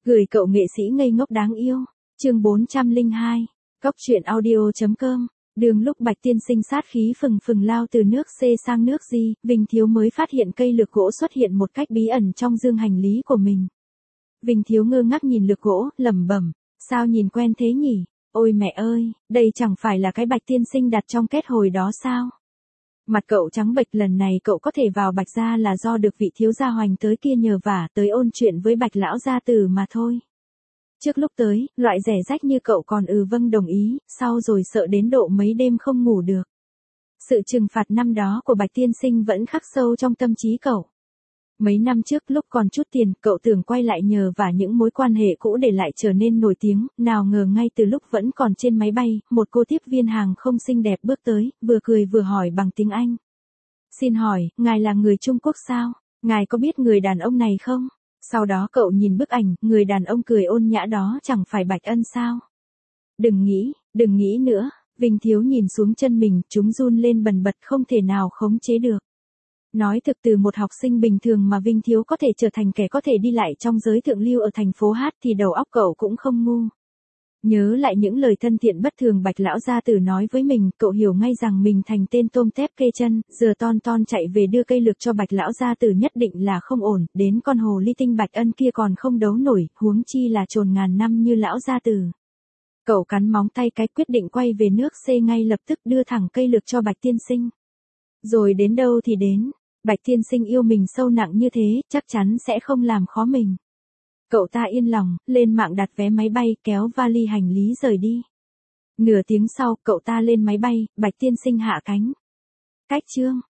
Gửi cậu nghệ sĩ ngây ngốc đáng yêu. Chương 402. Cóc truyện audio.com. Đường lúc Bạch Tiên Sinh sát khí phừng phừng lao từ nước C sang nước G, Vinh Thiếu mới phát hiện cây lược gỗ xuất hiện một cách bí ẩn trong dương hành lý của mình. Vinh Thiếu ngơ ngác nhìn lược gỗ, lẩm bẩm, sao nhìn quen thế nhỉ? Ôi mẹ ơi, đây chẳng phải là cái Bạch Tiên Sinh đặt trong két hồi đó sao? Mặt cậu trắng bệch, lần này cậu có thể vào Bạch gia là do được vị thiếu gia Hoành tới kia nhờ vả tới ôn chuyện với Bạch lão gia tử mà thôi. Trước lúc tới, loại rẻ rách như cậu còn vâng đồng ý, sau rồi sợ đến độ mấy đêm không ngủ được. Sự trừng phạt năm đó của Bạch Tiên Sinh vẫn khắc sâu trong tâm trí cậu. Mấy năm trước lúc còn chút tiền, cậu tưởng quay lại nhờ vả những mối quan hệ cũ để lại trở nên nổi tiếng, nào ngờ ngay từ lúc vẫn còn trên máy bay, một cô tiếp viên hàng không xinh đẹp bước tới, vừa cười vừa hỏi bằng tiếng Anh. Xin hỏi, ngài là người Trung Quốc sao? Ngài có biết người đàn ông này không? Sau đó cậu nhìn bức ảnh, người đàn ông cười ôn nhã đó chẳng phải Bạch Ân sao? Đừng nghĩ nữa, Vinh Thiếu nhìn xuống chân mình, chúng run lên bần bật không thể nào khống chế được. Nói thực, từ một học sinh bình thường mà Vinh Thiếu có thể trở thành kẻ có thể đi lại trong giới thượng lưu ở thành phố Hát thì đầu óc cậu cũng không ngu. Nhớ lại những lời thân thiện bất thường Bạch lão gia tử nói với mình, cậu hiểu ngay rằng mình thành tên tôm tép kê chân, giờ ton chạy về đưa cây lược cho Bạch lão gia tử nhất định là không ổn, đến con hồ ly tinh Bạch Ân kia còn không đấu nổi, huống chi là trồn ngàn năm như lão gia tử. Cậu cắn móng tay cái, quyết định quay về nước C ngay lập tức, đưa thẳng cây lược cho Bạch Tiên Sinh. Rồi đến đâu thì đến, Bạch Tiên Sinh yêu mình sâu nặng như thế, chắc chắn sẽ không làm khó mình. Cậu ta yên lòng, lên mạng đặt vé máy bay, kéo vali hành lý rời đi. Nửa tiếng sau, cậu ta lên máy bay, Bạch Tiên Sinh hạ cánh. Cách chương.